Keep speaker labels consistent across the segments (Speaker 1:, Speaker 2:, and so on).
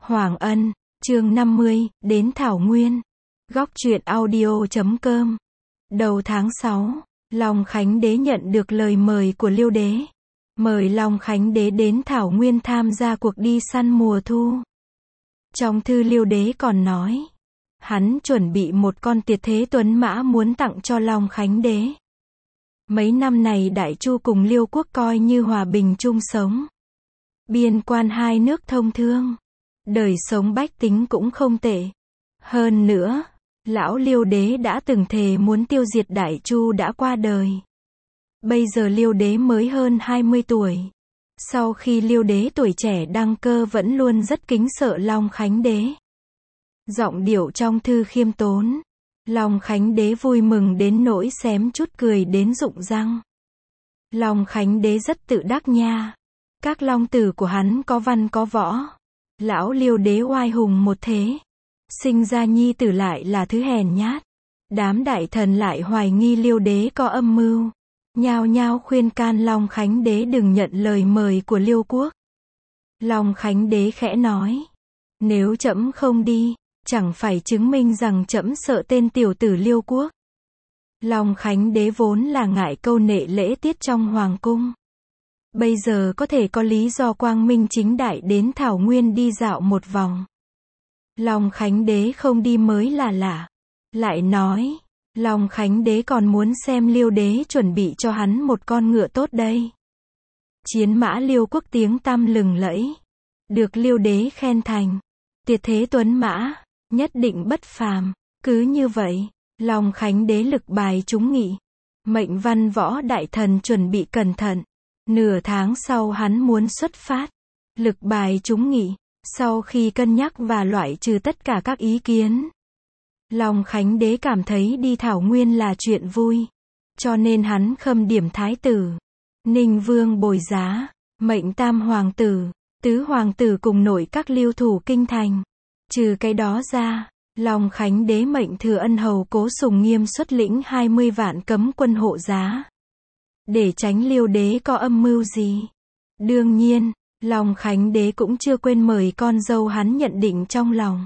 Speaker 1: Hoàng Ân, chương 50, đến Thảo Nguyên. Góc truyện audio.com. Đầu tháng 6, Long Khánh Đế nhận được lời mời của Liêu Đế. Mời Long Khánh Đế đến Thảo Nguyên tham gia cuộc đi săn mùa thu. Trong thư Liêu Đế còn nói, hắn chuẩn bị một con tuyệt thế tuấn mã muốn tặng cho Long Khánh Đế. Mấy năm này Đại Chu cùng Liêu quốc coi như hòa bình chung sống. Biên quan hai nước thông thương. Đời sống bách tính cũng không tệ. Hơn nữa, lão Liêu Đế đã từng thề muốn tiêu diệt Đại Chu đã qua đời. Bây giờ Liêu Đế mới hơn 20 tuổi. Sau khi Liêu Đế tuổi trẻ đăng cơ vẫn luôn rất kính sợ Long Khánh Đế. Giọng điệu trong thư khiêm tốn. Long Khánh Đế vui mừng đến nỗi xém chút cười đến rụng răng. Long Khánh Đế rất tự đắc nha. Các long tử của hắn có văn có võ. Lão Liêu Đế oai hùng một thế. Sinh ra nhi tử lại là thứ hèn nhát. Đám đại thần lại hoài nghi Liêu Đế có âm mưu. Nhao nhao khuyên can Long Khánh Đế đừng nhận lời mời của Liêu quốc. Long Khánh Đế khẽ nói. Nếu trẫm không đi, chẳng phải chứng minh rằng trẫm sợ tên tiểu tử Liêu quốc. Long Khánh Đế vốn là ngại câu nệ lễ tiết trong hoàng cung. Bây giờ có thể có lý do quang minh chính đại đến Thảo Nguyên đi dạo một vòng. Long Khánh Đế không đi mới là lạ. Lại nói, Long Khánh Đế còn muốn xem Liêu Đế chuẩn bị cho hắn một con ngựa tốt đây. Chiến mã Liêu quốc tiếng tăm lừng lẫy. Được Liêu Đế khen thành tuyệt thế tuấn mã, nhất định bất phàm. Cứ như vậy, Long Khánh Đế lực bài chúng nghị. Mệnh văn võ đại thần chuẩn bị cẩn thận. Nửa tháng sau hắn muốn xuất phát. Lực bài chúng nghị. Sau khi cân nhắc và loại trừ tất cả các ý kiến, Long Khánh Đế cảm thấy đi Thảo Nguyên là chuyện vui. Cho nên hắn khâm điểm thái tử Ninh Vương Bồi Giá, mệnh tam hoàng tử, tứ hoàng tử cùng nội các lưu thủ kinh thành. Trừ cái đó ra, Long Khánh Đế mệnh thừa ân hầu Cố Sùng Nghiêm xuất lĩnh 20 vạn cấm quân hộ giá. Để tránh Liêu Đế có âm mưu gì. Đương nhiên, Long Khánh Đế cũng chưa quên mời con dâu hắn nhận định trong lòng.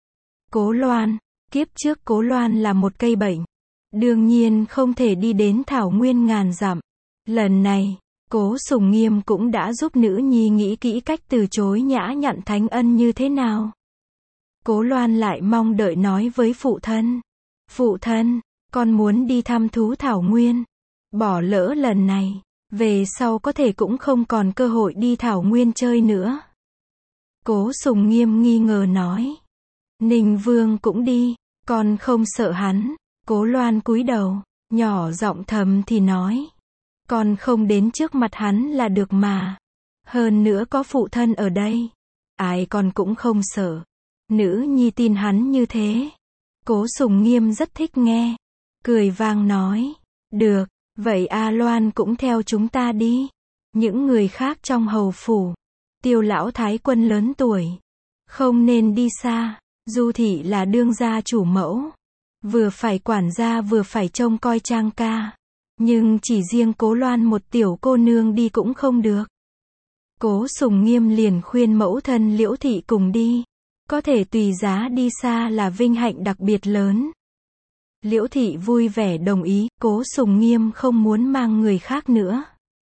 Speaker 1: Cố Loan, kiếp trước Cố Loan là một cây bệnh. Đương nhiên không thể đi đến Thảo Nguyên ngàn dặm. Lần này, Cố Sùng Nghiêm cũng đã giúp nữ nhi nghĩ kỹ cách từ chối nhã nhặn thánh ân như thế nào. Cố Loan lại mong đợi nói với phụ thân. Phụ thân, con muốn đi thăm thú Thảo Nguyên. Bỏ lỡ lần này, về sau có thể cũng không còn cơ hội đi Thảo Nguyên chơi nữa. Cố Sùng Nghiêm nghi ngờ nói. Ninh Vương cũng đi, con không sợ hắn. Cố Loan cúi đầu, nhỏ giọng thầm thì nói. Con không đến trước mặt hắn là được mà. Hơn nữa có phụ thân ở đây. Ai con cũng không sợ. Nữ nhi tin hắn như thế. Cố Sùng Nghiêm rất thích nghe. Cười vang nói. Được, vậy A Loan cũng theo chúng ta đi. Những người khác trong hầu phủ. Tiêu lão thái quân lớn tuổi. Không nên đi xa. Du thị là đương gia chủ mẫu. Vừa phải quản gia vừa phải trông coi Trang ca. Nhưng chỉ riêng Cố Loan một tiểu cô nương đi cũng không được. Cố Sùng Nghiêm liền khuyên mẫu thân Liễu thị cùng đi. Có thể tùy giá đi xa là vinh hạnh đặc biệt lớn. Liễu thị vui vẻ đồng ý. Cố Sùng Nghiêm không muốn mang người khác nữa.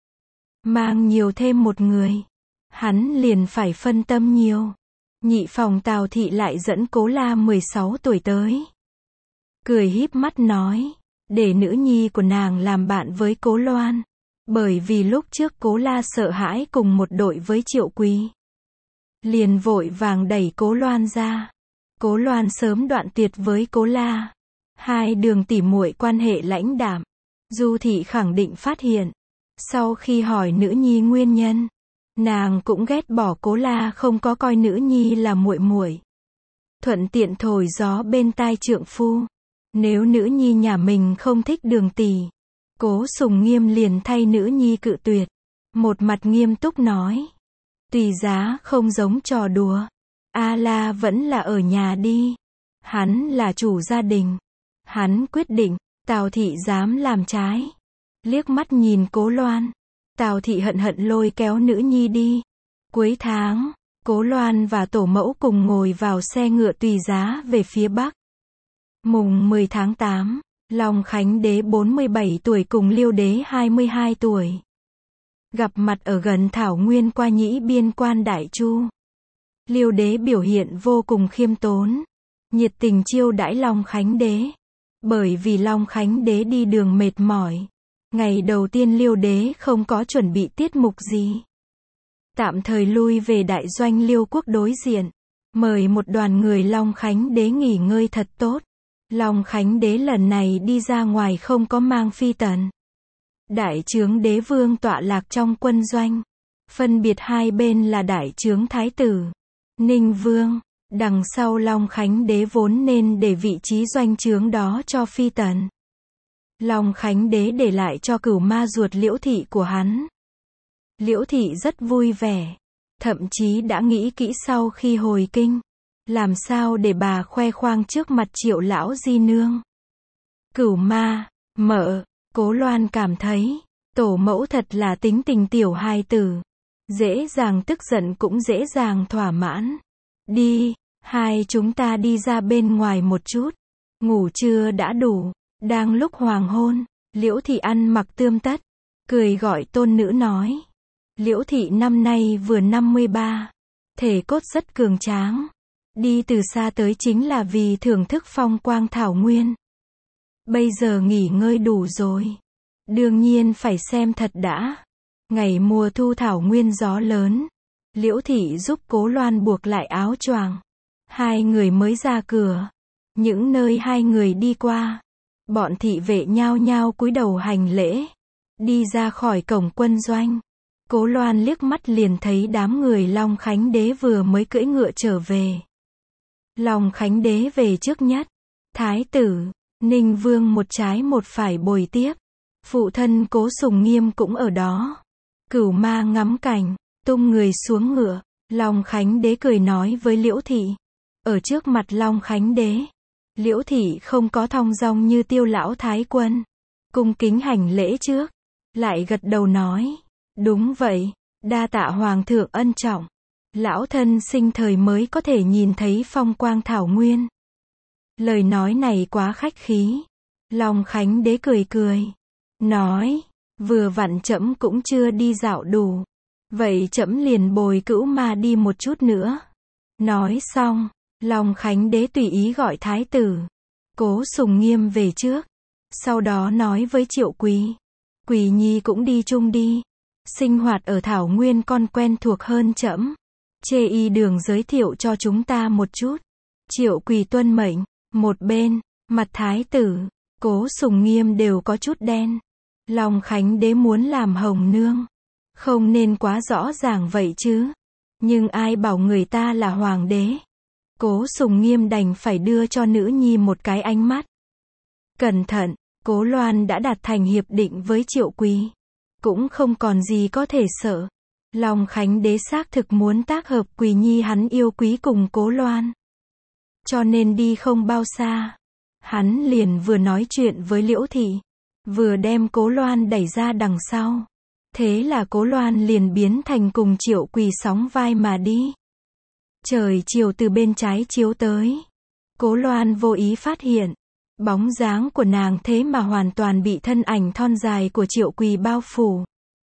Speaker 1: Mang nhiều thêm một người, hắn liền phải phân tâm nhiều. Nhị phòng Tào thị lại dẫn Cố La 16 tuổi tới. Cười híp mắt nói, để nữ nhi của nàng làm bạn với Cố Loan. Bởi vì lúc trước Cố La sợ hãi cùng một đội với Triệu Quý. Liền vội vàng đẩy Cố Loan ra. Cố Loan sớm đoạn tuyệt với Cố La. Hai đường tỉ muội quan hệ lãnh đạm. Du thị khẳng định phát hiện. Sau khi hỏi nữ nhi nguyên nhân, nàng cũng ghét bỏ Cố La không có coi nữ nhi là muội muội. Thuận tiện thổi gió bên tai trượng phu. Nếu nữ nhi nhà mình không thích Đường tỷ, Cố Sùng Nghiêm liền thay nữ nhi cự tuyệt. Một mặt nghiêm túc nói. Tùy giá không giống trò đùa. A La vẫn là ở nhà đi. Hắn là chủ gia đình. Hắn quyết định, Tào thị dám làm trái. Liếc mắt nhìn Cố Loan. Tào thị hận hận lôi kéo nữ nhi đi. Cuối tháng, Cố Loan và tổ mẫu cùng ngồi vào xe ngựa tùy giá về phía Bắc. Mùng 10 tháng 8, Long Khánh Đế 47 tuổi cùng Liêu Đế 22 tuổi. Gặp mặt ở gần thảo nguyên qua nhĩ biên quan Đại Chu. Liêu Đế biểu hiện vô cùng khiêm tốn, nhiệt tình chiêu đãi Long Khánh Đế. Bởi vì Long Khánh Đế đi đường mệt mỏi, ngày đầu tiên Liêu Đế không có chuẩn bị tiết mục gì. Tạm thời lui về đại doanh Liêu quốc đối diện, mời một đoàn người Long Khánh Đế nghỉ ngơi thật tốt. Long Khánh Đế lần này đi ra ngoài không có mang phi tần. Đại trướng đế vương tọa lạc trong quân doanh. Phân biệt hai bên là đại trướng thái tử, Ninh Vương. Đằng sau Long Khánh Đế vốn nên để vị trí doanh trướng đó cho phi tần. Long Khánh Đế để lại cho cửu ma ruột Liễu Thị của hắn. Liễu Thị rất vui vẻ, thậm chí đã nghĩ kỹ sau khi hồi kinh, làm sao để bà khoe khoang trước mặt Triệu lão di nương. Cửu ma, mợ, Cố Loan cảm thấy, tổ mẫu thật là tính tình tiểu hài tử. Dễ dàng tức giận cũng dễ dàng thỏa mãn. Đi, hai chúng ta đi ra bên ngoài một chút. Ngủ trưa đã đủ. Đang lúc hoàng hôn, Liễu Thị ăn mặc tươm tất, cười gọi tôn nữ nói. Liễu Thị năm nay vừa 53, thể cốt rất cường tráng. Đi từ xa tới chính là vì thưởng thức phong quang thảo nguyên. Bây giờ nghỉ ngơi đủ rồi. Đương nhiên phải xem thật đã. Ngày mùa thu thảo nguyên gió lớn. Liễu Thị giúp Cố Loan buộc lại áo choàng. Hai người mới ra cửa. Những nơi hai người đi qua, bọn thị vệ nhao nhao cúi đầu hành lễ. Đi ra khỏi cổng quân doanh. Cố Loan liếc mắt liền thấy đám người Long Khánh Đế vừa mới cưỡi ngựa trở về. Long Khánh Đế về trước nhất. Thái tử, Ninh Vương một trái một phải bồi tiếp. Phụ thân Cố Sùng Nghiêm cũng ở đó. Cửu ma ngắm cảnh, tung người xuống ngựa. Long Khánh Đế cười nói với Liễu Thị. Ở trước mặt Long Khánh Đế, Liễu Thị không có thong dong như Tiêu lão thái quân. Cung kính hành lễ trước, lại gật đầu nói. Đúng vậy, đa tạ hoàng thượng ân trọng. Lão thân sinh thời mới có thể nhìn thấy phong quang thảo nguyên. Lời nói này quá khách khí. Long Khánh Đế cười cười, nói, vừa vặn trẫm cũng chưa đi dạo đủ. Vậy trẫm liền bồi Cữu Ma đi một chút nữa. Nói xong, Long Khánh Đế tùy ý gọi thái tử Cố Sùng Nghiêm về trước. Sau đó nói với Triệu Quỳ. Quỳ nhi cũng đi chung đi. Sinh hoạt ở thảo nguyên con quen thuộc hơn trẫm. Chê y đường giới thiệu cho chúng ta một chút. Triệu Quỳ tuân mệnh. Một bên, mặt thái tử Cố Sùng Nghiêm đều có chút đen. Long Khánh Đế muốn làm hồng nương, không nên quá rõ ràng vậy chứ. Nhưng ai bảo người ta là hoàng đế. Cố Sùng Nghiêm đành phải đưa cho nữ nhi một cái ánh mắt. Cẩn thận, Cố Loan đã đạt thành hiệp định với Triệu Quỳ. Cũng không còn gì có thể sợ. Long Khánh Đế xác thực muốn tác hợp Quỳ nhi hắn yêu quý cùng Cố Loan. Cho nên đi không bao xa, hắn liền vừa nói chuyện với Liễu Thị, vừa đem Cố Loan đẩy ra đằng sau. Thế là Cố Loan liền biến thành cùng Triệu Quỳ sóng vai mà đi. Trời chiều từ bên trái chiếu tới. Cố Loan vô ý phát hiện, bóng dáng của nàng thế mà hoàn toàn bị thân ảnh thon dài của Triệu Quỳ bao phủ.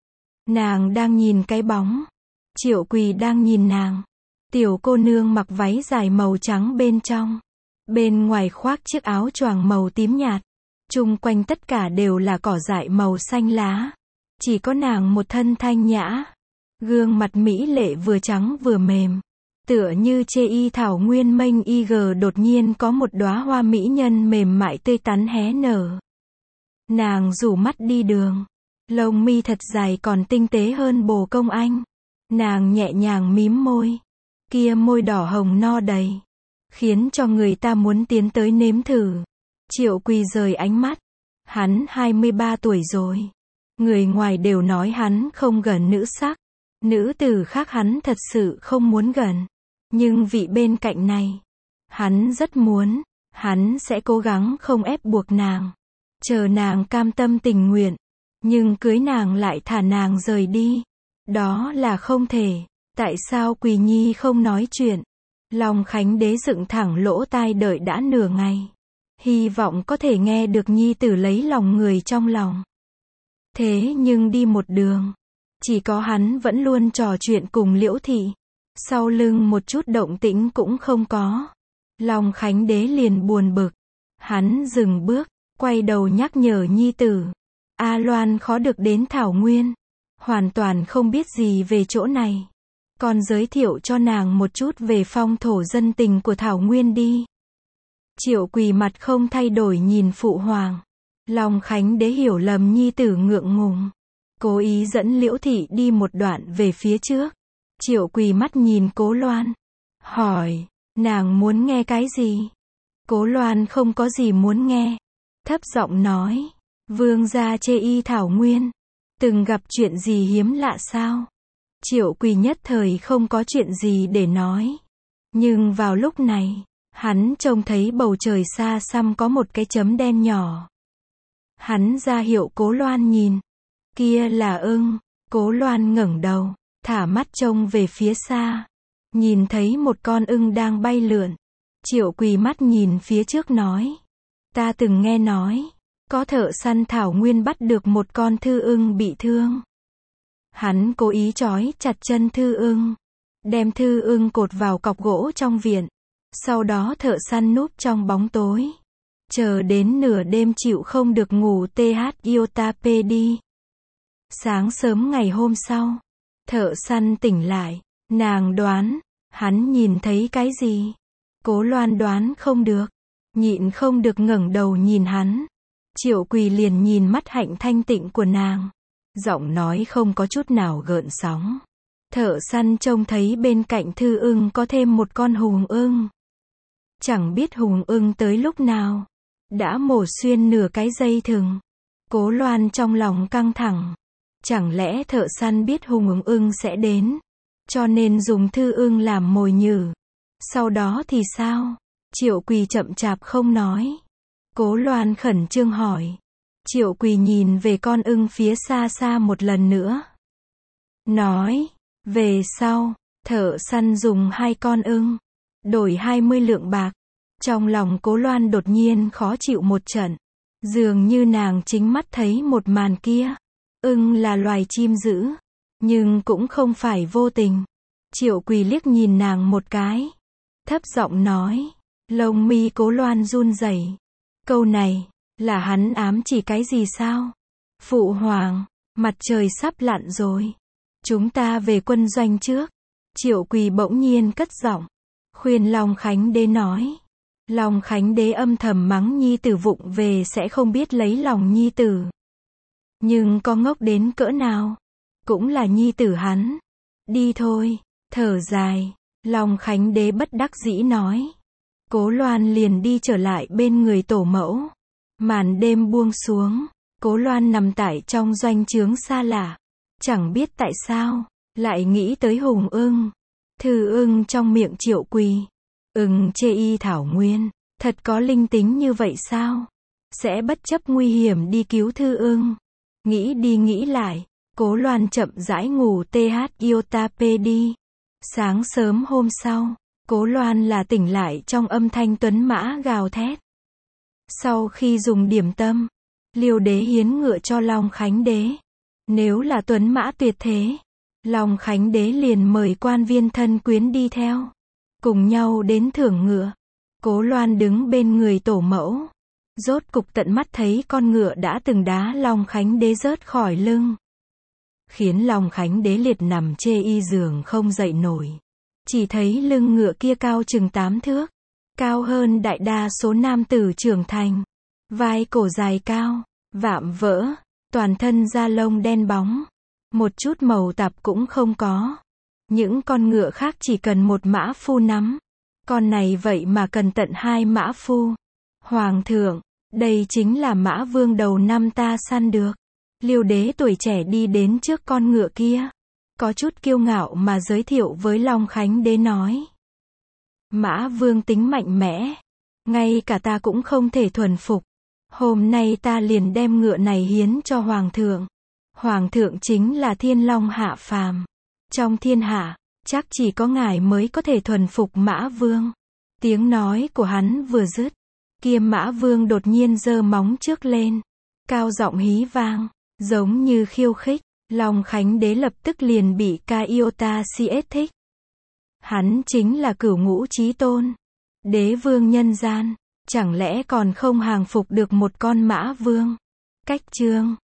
Speaker 1: Nàng đang nhìn cái bóng, Triệu Quỳ đang nhìn nàng. Tiểu cô nương mặc váy dài màu trắng bên trong, bên ngoài khoác chiếc áo choàng màu tím nhạt. Chung quanh tất cả đều là cỏ dại màu xanh lá. Chỉ có nàng một thân thanh nhã, gương mặt mỹ lệ vừa trắng vừa mềm. Tựa như chê y thảo nguyên mênh ig đột nhiên có một đóa hoa mỹ nhân mềm mại tươi tắn hé nở. Nàng rủ mắt đi đường, lông mi thật dài còn tinh tế hơn bồ công anh. Nàng nhẹ nhàng mím môi, kia môi đỏ hồng no đầy, khiến cho người ta muốn tiến tới nếm thử. Triệu Quỳ rời ánh mắt, hắn 23 tuổi rồi. Người ngoài đều nói hắn không gần nữ sắc, nữ tử khác hắn thật sự không muốn gần. Nhưng vị bên cạnh này, hắn rất muốn, hắn sẽ cố gắng không ép buộc nàng, chờ nàng cam tâm tình nguyện, nhưng cưới nàng lại thả nàng rời đi, đó là không thể. Tại sao Quỳ Nhi không nói chuyện? Long Khánh Đế dựng thẳng lỗ tai đợi đã nửa ngày. Hy vọng có thể nghe được nhi tử lấy lòng người trong lòng. Thế nhưng đi một đường, chỉ có hắn vẫn luôn trò chuyện cùng Liễu Thị. Sau lưng một chút động tĩnh cũng không có. Long Khánh Đế liền buồn bực. Hắn dừng bước, quay đầu nhắc nhở nhi tử. A Loan khó được đến Thảo Nguyên. Hoàn toàn không biết gì về chỗ này. Con giới thiệu cho nàng một chút về phong thổ dân tình của Thảo Nguyên đi. Triệu Quỳ mặt không thay đổi nhìn phụ hoàng. Long Khánh Đế hiểu lầm nhi tử ngượng ngùng. Cố ý dẫn Liễu Thị đi một đoạn về phía trước. Triệu Quỳ mắt nhìn Cố Loan. Hỏi, nàng muốn nghe cái gì? Cố Loan không có gì muốn nghe. Thấp giọng nói, vương gia chê y Thảo Nguyên. Từng gặp chuyện gì hiếm lạ sao? Triệu Quỳ nhất thời không có chuyện gì để nói. Nhưng vào lúc này, hắn trông thấy bầu trời xa xăm có một cái chấm đen nhỏ. Hắn ra hiệu Cố Loan nhìn. Kia là ưng. Cố Loan ngẩng đầu, thả mắt trông về phía xa. Nhìn thấy một con ưng đang bay lượn. Triệu Quỳ mắt nhìn phía trước nói. Ta từng nghe nói, có thợ săn Thảo Nguyên bắt được một con thư ưng bị thương. Hắn cố ý trói chặt chân thư ưng, đem thư ưng cột vào cọc gỗ trong viện. Sau đó thợ săn núp trong bóng tối. Chờ đến nửa đêm chịu không được ngủ THIOTAP đi. Sáng sớm ngày hôm sau, thợ săn tỉnh lại. Nàng đoán, hắn nhìn thấy cái gì? Cố Loan đoán không được. Nhịn không được ngẩng đầu nhìn hắn. Triệu Quỳ liền nhìn mắt hạnh thanh tịnh của nàng. Giọng nói không có chút nào gợn sóng. Thợ săn trông thấy bên cạnh thư ưng có thêm một con hùng ưng. Chẳng biết hùng ưng tới lúc nào. Đã mổ xuyên nửa cái dây thừng. Cố Loan trong lòng căng thẳng. Chẳng lẽ thợ săn biết hùng ưng sẽ đến, cho nên dùng thư ưng làm mồi nhử. Sau đó thì sao? Triệu Quỳ chậm chạp không nói. Cố Loan khẩn trương hỏi. Triệu Quỳ nhìn về con ưng phía xa xa một lần nữa. Nói, về sau, thợ săn dùng 2 con ưng, đổi 20 lượng bạc. Trong lòng Cố Loan đột nhiên khó chịu một trận. Dường như nàng chính mắt thấy một màn kia. Ưng là loài chim dữ, nhưng cũng không phải vô tình. Triệu Quỳ liếc nhìn nàng một cái. Thấp giọng nói. Lông mi Cố Loan run rẩy. Câu này, là hắn ám chỉ cái gì sao? Phụ hoàng, mặt trời sắp lặn rồi. Chúng ta về quân doanh trước. Triệu Quỳ bỗng nhiên cất giọng. Khuyên Long Khánh Đế nói. Long Khánh Đế âm thầm mắng nhi tử vụng về sẽ không biết lấy lòng nhi tử. Nhưng có ngốc đến cỡ nào? Cũng là nhi tử hắn. Đi thôi, thở dài. Long Khánh Đế bất đắc dĩ nói. Cố Loan liền đi trở lại bên người tổ mẫu. Màn đêm buông xuống. Cố Loan nằm tại trong doanh trướng xa lạ. Chẳng biết tại sao, lại nghĩ tới hùng ưng. Thư ưng trong miệng Triệu Quỳ. Ưng chê y Thảo Nguyên. Thật có linh tính như vậy sao? Sẽ bất chấp nguy hiểm đi cứu thư ưng. Nghĩ đi nghĩ lại, Cố Loan chậm rãi ngủ THIOTAP đi. Sáng sớm hôm sau, Cố Loan là tỉnh lại trong âm thanh tuấn mã gào thét. Sau khi dùng điểm tâm, Liêu Đế hiến ngựa cho Long Khánh Đế. Nếu là tuấn mã tuyệt thế, Long Khánh Đế liền mời quan viên thân quyến đi theo. Cùng nhau đến thưởng ngựa. Cố Loan đứng bên người tổ mẫu. Rốt cục tận mắt thấy con ngựa đã từng đá Long Khánh Đế rớt khỏi lưng. Khiến Long Khánh Đế liệt nằm chê y giường không dậy nổi. Chỉ thấy lưng ngựa kia cao chừng 8 thước. Cao hơn đại đa số nam tử trưởng thành. Vai cổ dài cao, vạm vỡ, toàn thân da lông đen bóng. Một chút màu tạp cũng không có. Những con ngựa khác chỉ cần một mã phu nắm. Con này vậy mà cần tận 2 mã phu. Hoàng thượng, đây chính là mã vương đầu năm ta săn được. Liêu Đế tuổi trẻ đi đến trước con ngựa kia. Có chút kiêu ngạo mà giới thiệu với Long Khánh Đế nói. Mã vương tính mạnh mẽ. Ngay cả ta cũng không thể thuần phục. Hôm nay ta liền đem ngựa này hiến cho Hoàng thượng. Hoàng thượng chính là thiên long hạ phàm. Trong thiên hạ, Chắc chỉ có ngài mới có thể thuần phục Mã Vương. Tiếng nói của hắn vừa dứt, kia Mã Vương đột nhiên giơ móng trước lên, cao giọng hí vang, giống như khiêu khích. Long Khánh Đế lập tức liền bị Caiota siết thích. Hắn chính là Cửu Ngũ Chí Tôn, đế vương nhân gian, chẳng lẽ còn không hàng phục được một con Mã Vương? Cách chương